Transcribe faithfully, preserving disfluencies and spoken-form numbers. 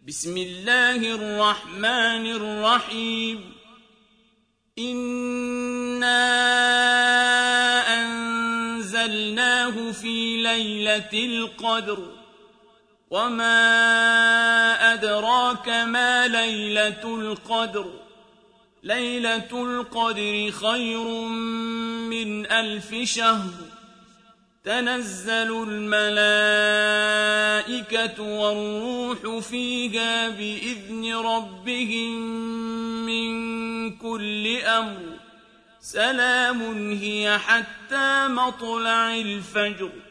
بسم الله الرحمن الرحيم إنا أنزلناه في ليلة القدر وما أدراك ما ليلة القدر ليلة القدر خير من ألف شهر تنزل الملائكة والروح فيها بإذن ربهم من كل أمر سلام هي حتى مطلع الفجر